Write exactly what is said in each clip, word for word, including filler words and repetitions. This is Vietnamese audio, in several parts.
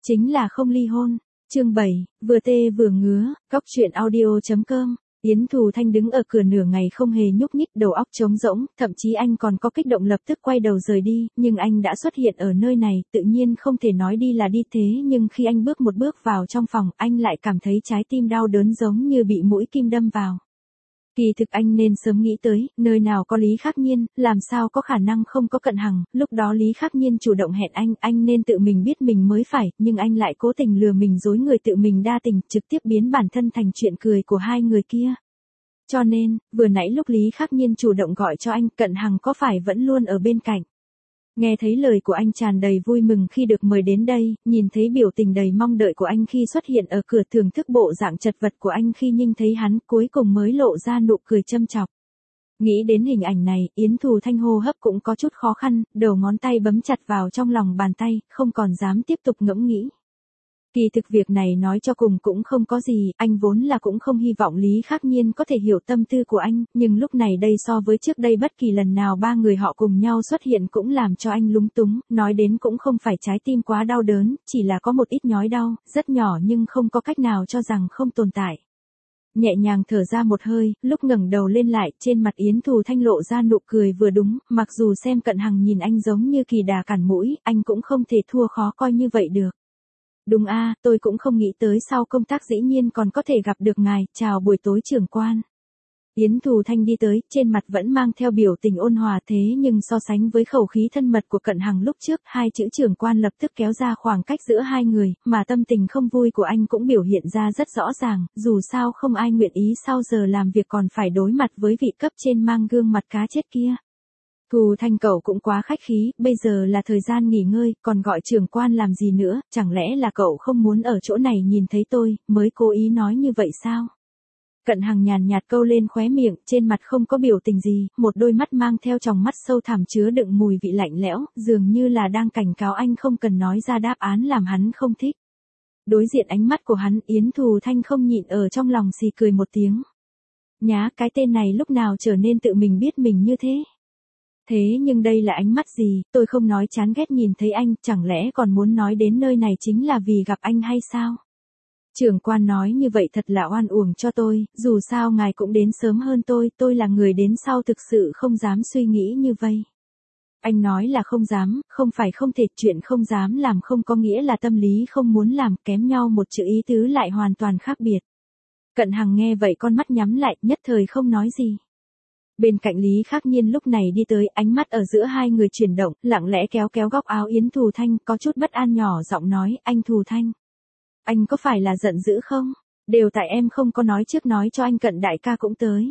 chính là không ly hôn. Chương bảy, vừa tê vừa ngứa, cóc truyện audio.com. Yến Thù Thanh đứng ở cửa nửa ngày không hề nhúc nhích, đầu óc trống rỗng, thậm chí anh còn có kích động lập tức quay đầu rời đi, nhưng anh đã xuất hiện ở nơi này, tự nhiên không thể nói đi là đi thế, nhưng khi anh bước một bước vào trong phòng, anh lại cảm thấy trái tim đau đớn giống như bị mũi kim đâm vào. Kỳ thực anh nên sớm nghĩ tới, nơi nào có Lý Khắc Nhiên, làm sao có khả năng không có Cận Hằng, lúc đó Lý Khắc Nhiên chủ động hẹn anh, anh nên tự mình biết mình mới phải, nhưng anh lại cố tình lừa mình dối người tự mình đa tình, trực tiếp biến bản thân thành chuyện cười của hai người kia. Cho nên, vừa nãy lúc Lý Khắc Nhiên chủ động gọi cho anh, Cận Hằng có phải vẫn luôn ở bên cạnh. Nghe thấy lời của anh tràn đầy vui mừng khi được mời đến đây, nhìn thấy biểu tình đầy mong đợi của anh khi xuất hiện ở cửa, thưởng thức bộ dạng chật vật của anh khi nhìn thấy hắn, cuối cùng mới lộ ra nụ cười châm chọc. Nghĩ đến hình ảnh này, Yến Thù Thanh hô hấp cũng có chút khó khăn, đầu ngón tay bấm chặt vào trong lòng bàn tay, không còn dám tiếp tục ngẫm nghĩ. Kỳ thực việc này nói cho cùng cũng không có gì, anh vốn là cũng không hy vọng Lý Khắc Nhiên có thể hiểu tâm tư của anh, nhưng lúc này đây so với trước đây bất kỳ lần nào ba người họ cùng nhau xuất hiện cũng làm cho anh lúng túng, nói đến cũng không phải trái tim quá đau đớn, chỉ là có một ít nhói đau, rất nhỏ nhưng không có cách nào cho rằng không tồn tại. Nhẹ nhàng thở ra một hơi, lúc ngẩng đầu lên lại, trên mặt Yến Thù Thanh lộ ra nụ cười vừa đúng, mặc dù xem Cận Hằng nhìn anh giống như kỳ đà cản mũi, anh cũng không thể thua khó coi như vậy được. Đúng a, à, tôi cũng không nghĩ tới sau công tác dĩ nhiên còn có thể gặp được ngài, chào buổi tối trưởng quan. Yến Thù Thanh đi tới, trên mặt vẫn mang theo biểu tình ôn hòa thế nhưng so sánh với khẩu khí thân mật của Cận Hằng lúc trước, hai chữ trưởng quan lập tức kéo ra khoảng cách giữa hai người, mà tâm tình không vui của anh cũng biểu hiện ra rất rõ ràng, dù sao không ai nguyện ý sau giờ làm việc còn phải đối mặt với vị cấp trên mang gương mặt cá chết kia. Thù Thanh cậu cũng quá khách khí, bây giờ là thời gian nghỉ ngơi, còn gọi trưởng quan làm gì nữa, chẳng lẽ là cậu không muốn ở chỗ này nhìn thấy tôi, mới cố ý nói như vậy sao? Cận Hằng nhàn nhạt câu lên khóe miệng, trên mặt không có biểu tình gì, một đôi mắt mang theo tròng mắt sâu thẳm chứa đựng mùi vị lạnh lẽo, dường như là đang cảnh cáo anh không cần nói ra đáp án làm hắn không thích. Đối diện ánh mắt của hắn, Yến Thù Thanh không nhịn ở trong lòng xì cười một tiếng. Nhá, cái tên này lúc nào trở nên tự mình biết mình như thế? Thế nhưng đây là ánh mắt gì, tôi không nói chán ghét nhìn thấy anh, chẳng lẽ còn muốn nói đến nơi này chính là vì gặp anh hay sao? Trưởng quan nói như vậy thật là oan uổng cho tôi, dù sao ngài cũng đến sớm hơn tôi, tôi là người đến sau thực sự không dám suy nghĩ như vậy. Anh nói là không dám, không phải không thể, chuyện không dám làm không có nghĩa là tâm lý không muốn làm, kém nhau một chữ ý tứ lại hoàn toàn khác biệt. Cận Hằng nghe vậy con mắt nhắm lại, nhất thời không nói gì. Bên cạnh Lý Khắc Nhiên lúc này đi tới, ánh mắt ở giữa hai người chuyển động, lặng lẽ kéo kéo góc áo Yến Thù Thanh, có chút bất an nhỏ giọng nói, anh Thù Thanh. Anh có phải là giận dữ không? Đều tại em không có nói trước nói cho anh Cận đại ca cũng tới.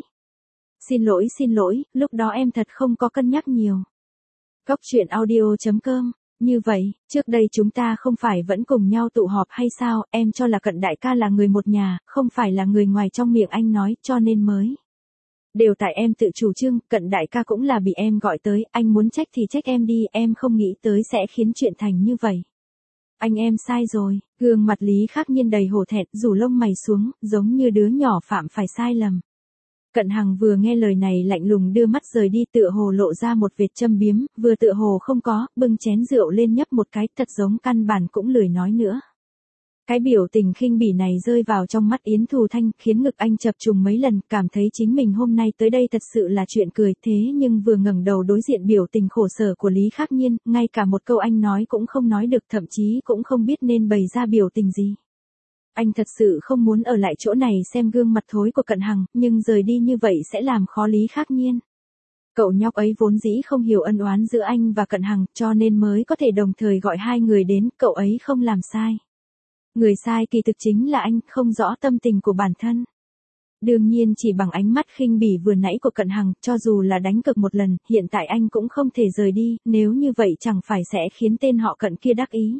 Xin lỗi xin lỗi, lúc đó em thật không có cân nhắc nhiều. Cóc truyện audio.com. Như vậy, trước đây chúng ta không phải vẫn cùng nhau tụ họp hay sao, em cho là Cận đại ca là người một nhà, không phải là người ngoài trong miệng anh nói, cho nên mới. Đều tại em tự chủ trương, Cận đại ca cũng là bị em gọi tới, anh muốn trách thì trách em đi, em không nghĩ tới sẽ khiến chuyện thành như vậy. Anh em sai rồi, gương mặt Lý Khắc Nhiên đầy hổ thẹn, rủ lông mày xuống, giống như đứa nhỏ phạm phải sai lầm. Cận Hằng vừa nghe lời này lạnh lùng đưa mắt rời đi, tựa hồ lộ ra một vệt châm biếm, vừa tựa hồ không có, bưng chén rượu lên nhấp một cái, thật giống căn bản cũng lười nói nữa. Cái biểu tình khinh bỉ này rơi vào trong mắt Yến Thù Thanh, khiến ngực anh chập trùng mấy lần, cảm thấy chính mình hôm nay tới đây thật sự là chuyện cười, thế nhưng vừa ngẩng đầu đối diện biểu tình khổ sở của Lý Khắc Nhiên, ngay cả một câu anh nói cũng không nói được, thậm chí cũng không biết nên bày ra biểu tình gì. Anh thật sự không muốn ở lại chỗ này xem gương mặt thối của Cận Hằng, nhưng rời đi như vậy sẽ làm khó Lý Khắc Nhiên. Cậu nhóc ấy vốn dĩ không hiểu ân oán giữa anh và Cận Hằng, cho nên mới có thể đồng thời gọi hai người đến, cậu ấy không làm sai. Người sai kỳ thực chính là anh, không rõ tâm tình của bản thân. Đương nhiên chỉ bằng ánh mắt khinh bỉ vừa nãy của Cận Hằng, cho dù là đánh cược một lần, hiện tại anh cũng không thể rời đi, nếu như vậy chẳng phải sẽ khiến tên họ Cận kia đắc ý.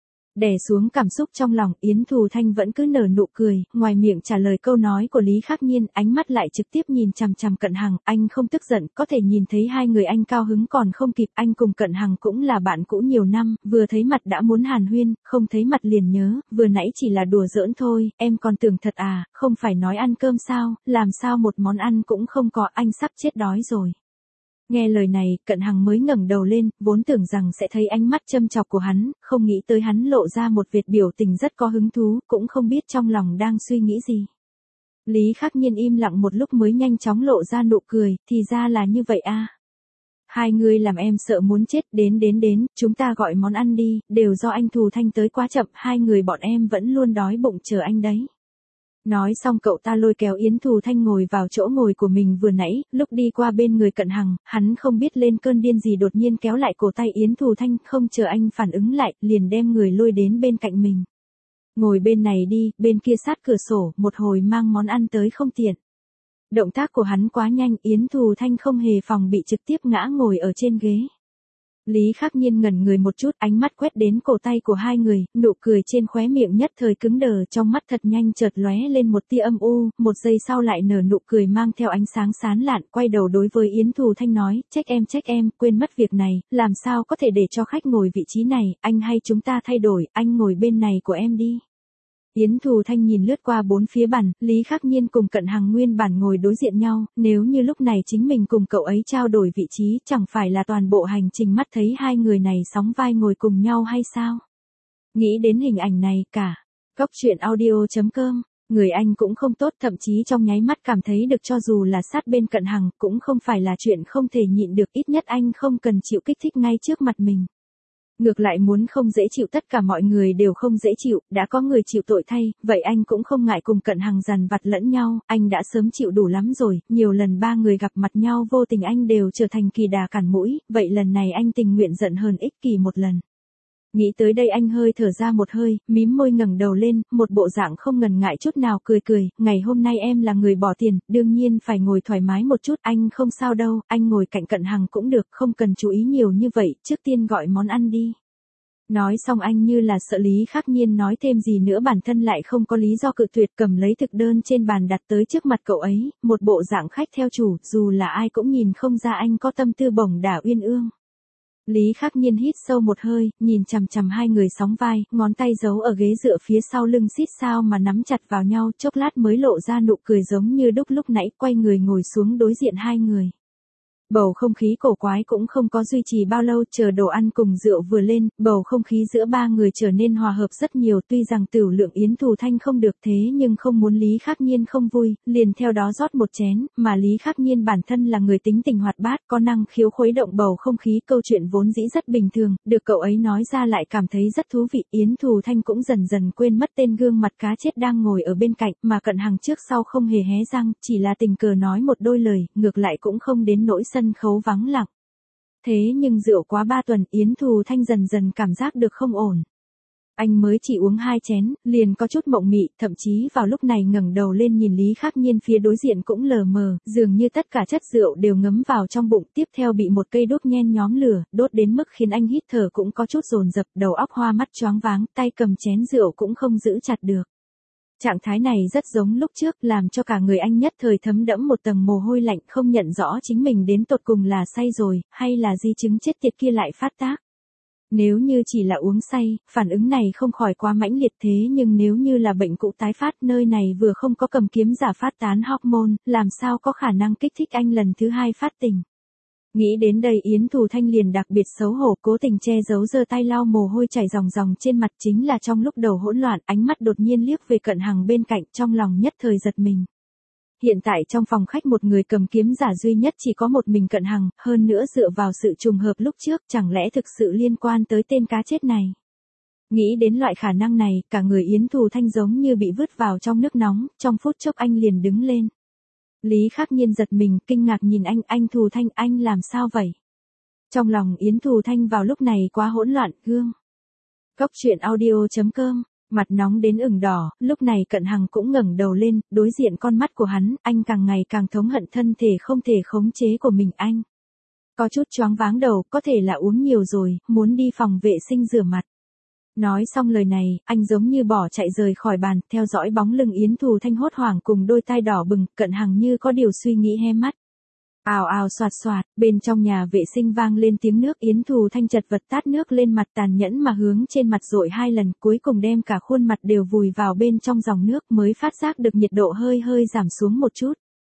Đè xuống cảm xúc trong lòng, Yến Thù Thanh vẫn cứ nở nụ cười, ngoài miệng trả lời câu nói của Lý Khắc Nhiên, ánh mắt lại trực tiếp nhìn chằm chằm Cận Hằng, anh không tức giận, có thể nhìn thấy hai người anh cao hứng còn không kịp, anh cùng Cận Hằng cũng là bạn cũ nhiều năm, vừa thấy mặt đã muốn hàn huyên, không thấy mặt liền nhớ, vừa nãy chỉ là đùa giỡn thôi, em còn tưởng thật à, không phải nói ăn cơm sao, làm sao một món ăn cũng không có, anh sắp chết đói rồi. Nghe lời này, Cận Hằng mới ngẩng đầu lên, vốn tưởng rằng sẽ thấy ánh mắt châm chọc của hắn, không nghĩ tới hắn lộ ra một vệt biểu tình rất có hứng thú, cũng không biết trong lòng đang suy nghĩ gì. Lý Khắc Nhiên im lặng một lúc mới nhanh chóng lộ ra nụ cười, thì ra là như vậy a. Hai người làm em sợ muốn chết, đến đến đến, chúng ta gọi món ăn đi, đều do anh Thù Thanh tới quá chậm, hai người bọn em vẫn luôn đói bụng chờ anh đấy. Nói xong cậu ta lôi kéo Yến Thù Thanh ngồi vào chỗ ngồi của mình vừa nãy, lúc đi qua bên người Cận Hằng, hắn không biết lên cơn điên gì đột nhiên kéo lại cổ tay Yến Thù Thanh, không chờ anh phản ứng lại, liền đem người lôi đến bên cạnh mình. Ngồi bên này đi, bên kia sát cửa sổ, một hồi mang món ăn tới không tiện. Động tác của hắn quá nhanh, Yến Thù Thanh không hề phòng bị trực tiếp ngã ngồi ở trên ghế. Lý Khắc Nhiên ngẩn người một chút, ánh mắt quét đến cổ tay của hai người, nụ cười trên khóe miệng nhất thời cứng đờ, trong mắt thật nhanh chợt lóe lên một tia âm u, một giây sau lại nở nụ cười mang theo ánh sáng sán lạn, quay đầu đối với Yến Thù Thanh nói, trách em trách em, quên mất việc này, làm sao có thể để cho khách ngồi vị trí này, anh hay chúng ta thay đổi, anh ngồi bên này của em đi. Yến Thù Thanh nhìn lướt qua bốn phía bàn, Lý Khắc Nhiên cùng Cận Hằng nguyên bản ngồi đối diện nhau, nếu như lúc này chính mình cùng cậu ấy trao đổi vị trí, chẳng phải là toàn bộ hành trình mắt thấy hai người này sóng vai ngồi cùng nhau hay sao? Nghĩ đến hình ảnh này cả. Góc truyện audio chấm com, người anh cũng không tốt, thậm chí trong nháy mắt cảm thấy được cho dù là sát bên Cận Hằng cũng không phải là chuyện không thể nhịn được, ít nhất anh không cần chịu kích thích ngay trước mặt mình. Ngược lại muốn không dễ chịu, tất cả mọi người đều không dễ chịu, đã có người chịu tội thay, vậy anh cũng không ngại cùng Cận Hằng dằn vặt lẫn nhau, anh đã sớm chịu đủ lắm rồi, nhiều lần ba người gặp mặt nhau vô tình anh đều trở thành kỳ đà cản mũi, vậy lần này anh tình nguyện giận hờn ích kỷ một lần. Nghĩ tới đây anh hơi thở ra một hơi, mím môi ngẩng đầu lên, một bộ dạng không ngần ngại chút nào cười cười, ngày hôm nay em là người bỏ tiền, đương nhiên phải ngồi thoải mái một chút, anh không sao đâu, anh ngồi cạnh Cận Hằng cũng được, không cần chú ý nhiều như vậy, trước tiên gọi món ăn đi. Nói xong anh như là sợ Lý Khắc Nhiên nói thêm gì nữa, bản thân lại không có lý do cự tuyệt, cầm lấy thực đơn trên bàn đặt tới trước mặt cậu ấy, một bộ dạng khách theo chủ, dù là ai cũng nhìn không ra anh có tâm tư bổng đả uyên ương. Lý Khắc Nhiên hít sâu một hơi, nhìn chằm chằm hai người sóng vai, ngón tay giấu ở ghế dựa phía sau lưng xít sao mà nắm chặt vào nhau, chốc lát mới lộ ra nụ cười giống như đúc lúc nãy, quay người ngồi xuống đối diện hai người. Bầu không khí cổ quái cũng không có duy trì bao lâu, chờ đồ ăn cùng rượu vừa lên, bầu không khí giữa ba người trở nên hòa hợp rất nhiều, tuy rằng tửu lượng Yến Thù Thanh không được thế nhưng không muốn Lý Khắc Nhiên không vui, liền theo đó rót một chén, mà Lý Khắc Nhiên bản thân là người tính tình hoạt bát, có năng khiếu khuấy động bầu không khí, câu chuyện vốn dĩ rất bình thường, được cậu ấy nói ra lại cảm thấy rất thú vị, Yến Thù Thanh cũng dần dần quên mất tên gương mặt cá chết đang ngồi ở bên cạnh, mà Cận Hằng trước sau không hề hé răng, chỉ là tình cờ nói một đôi lời, ngược lại cũng không đến nỗi sân khấu vắng lặng. Thế nhưng rượu quá ba tuần, Yến Thù Thanh dần dần cảm giác được không ổn. Anh mới chỉ uống hai chén, liền có chút mộng mị, thậm chí vào lúc này ngẩng đầu lên nhìn Lý Khắc Nhiên phía đối diện cũng lờ mờ, dường như tất cả chất rượu đều ngấm vào trong bụng, tiếp theo bị một cây đốt nhen nhóm lửa, đốt đến mức khiến anh hít thở cũng có chút dồn dập, đầu óc hoa mắt choáng váng, tay cầm chén rượu cũng không giữ chặt được. Trạng thái này rất giống lúc trước, làm cho cả người anh nhất thời thấm đẫm một tầng mồ hôi lạnh, không nhận rõ chính mình đến tột cùng là say rồi, hay là di chứng chết tiệt kia lại phát tác. Nếu như chỉ là uống say, phản ứng này không khỏi quá mãnh liệt, thế nhưng nếu như là bệnh cũ tái phát, nơi này vừa không có cầm kiếm giả phát tán hormone, làm sao có khả năng kích thích anh lần thứ hai phát tình. Nghĩ đến đây Yến Thù Thanh liền đặc biệt xấu hổ, cố tình che giấu, giơ tay lau mồ hôi chảy ròng ròng trên mặt, chính là trong lúc đầu hỗn loạn, ánh mắt đột nhiên liếc về Cận Hằng bên cạnh, trong lòng nhất thời giật mình. Hiện tại trong phòng khách một người cầm kiếm giả duy nhất chỉ có một mình Cận Hằng, hơn nữa dựa vào sự trùng hợp lúc trước, chẳng lẽ thực sự liên quan tới tên cá chết này. Nghĩ đến loại khả năng này, cả người Yến Thù Thanh giống như bị vứt vào trong nước nóng, trong phút chốc anh liền đứng lên. Lý Khắc Nhiên giật mình, kinh ngạc nhìn anh, anh Thù Thanh, anh làm sao vậy? Trong lòng Yến Thù Thanh vào lúc này quá hỗn loạn, gương. Góc truyện audio chấm com, mặt nóng đến ửng đỏ, lúc này Cận Hằng cũng ngẩng đầu lên, đối diện con mắt của hắn, anh càng ngày càng thống hận thân thể không thể khống chế của mình anh. Có chút choáng váng đầu, có thể là uống nhiều rồi, muốn đi phòng vệ sinh rửa mặt. Nói xong lời này, anh giống như bỏ chạy rời khỏi bàn, theo dõi bóng lưng Yến Thù Thanh hốt hoảng cùng đôi tai đỏ bừng, Cận Hằng như có điều suy nghĩ hé mắt. Ào ào xoạt xoạt, bên trong nhà vệ sinh vang lên tiếng nước, Yến Thù Thanh chật vật tát nước lên mặt, tàn nhẫn mà hướng trên mặt dội hai lần, cuối cùng đem cả khuôn mặt đều vùi vào bên trong dòng nước, mới phát giác được nhiệt độ hơi hơi giảm xuống một chút.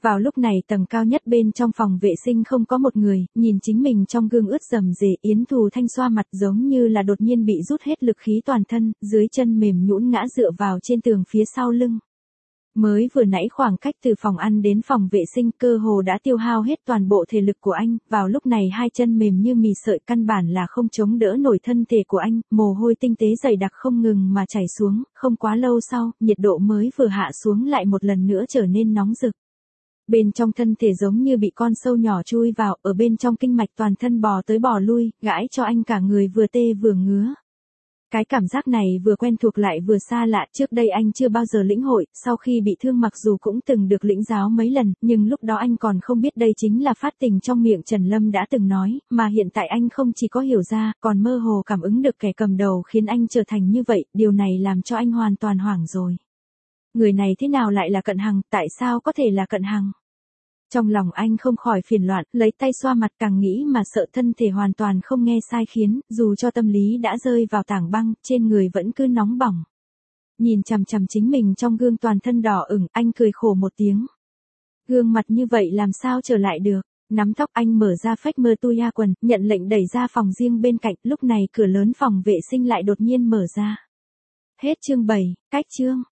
Vào lúc này tầng cao nhất bên trong phòng vệ sinh không có một người, nhìn chính mình trong gương ướt rầm rề, Yến Thù Thanh xoa mặt giống như là đột nhiên bị rút hết lực khí toàn thân, dưới chân mềm nhũn ngã dựa vào trên tường phía sau lưng. Mới vừa nãy khoảng cách từ phòng ăn đến phòng vệ sinh cơ hồ đã tiêu hao hết toàn bộ thể lực của anh, vào lúc này hai chân mềm như mì sợi căn bản là không chống đỡ nổi thân thể của anh, mồ hôi tinh tế dày đặc không ngừng mà chảy xuống, không quá lâu sau, nhiệt độ mới vừa hạ xuống lại một lần nữa trở nên nóng rực. Bên trong thân thể giống như bị con sâu nhỏ chui vào, ở bên trong kinh mạch toàn thân bò tới bò lui, gãi cho anh cả người vừa tê vừa ngứa. Cái cảm giác này vừa quen thuộc lại vừa xa lạ, trước đây anh chưa bao giờ lĩnh hội, sau khi bị thương mặc dù cũng từng được lĩnh giáo mấy lần, nhưng lúc đó anh còn không biết đây chính là phát tình trong miệng Trần Lâm đã từng nói, mà hiện tại anh không chỉ có hiểu ra, còn mơ hồ cảm ứng được kẻ cầm đầu khiến anh trở thành như vậy, điều này làm cho anh hoàn toàn hoảng rồi. Người này thế nào lại là Cận Hằng, tại sao có thể là Cận Hằng? Trong lòng anh không khỏi phiền loạn, lấy tay xoa mặt càng nghĩ mà sợ thân thể hoàn toàn không nghe sai khiến, dù cho tâm lý đã rơi vào tảng băng, trên người vẫn cứ nóng bỏng. Nhìn chằm chằm chính mình trong gương toàn thân đỏ ửng, anh cười khổ một tiếng. Gương mặt như vậy làm sao trở lại được, nắm tóc anh mở ra phách mơ tu ya quần, nhận lệnh đẩy ra phòng riêng bên cạnh, lúc này cửa lớn phòng vệ sinh lại đột nhiên mở ra. Hết chương bảy, cách chương.